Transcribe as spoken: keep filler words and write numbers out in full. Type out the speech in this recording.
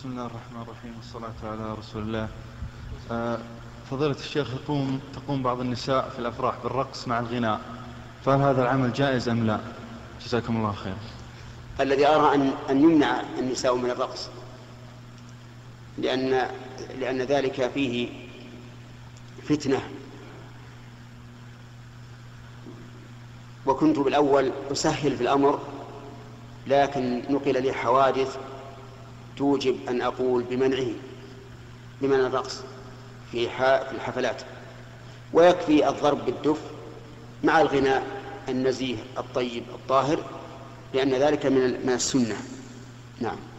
بسم الله الرحمن الرحيم والصلاة على رسول الله. آه فضيلة الشيخ، تقوم تقوم بعض النساء في الأفراح بالرقص مع الغناء، فهل هذا العمل جائز أم لا؟ جزاكم الله خير. الذي أرى أن أن يمنع النساء من الرقص، لأن لأن ذلك فيه فتنة، وكنت بالأول أسهل في الأمر، لكن نقل لي حوادث توجب أن أقول بمنعه بمنع الرقص في الحفلات، ويكفي الضرب بالدف مع الغناء النزيه الطيب الطاهر، لأن ذلك من السنة. نعم.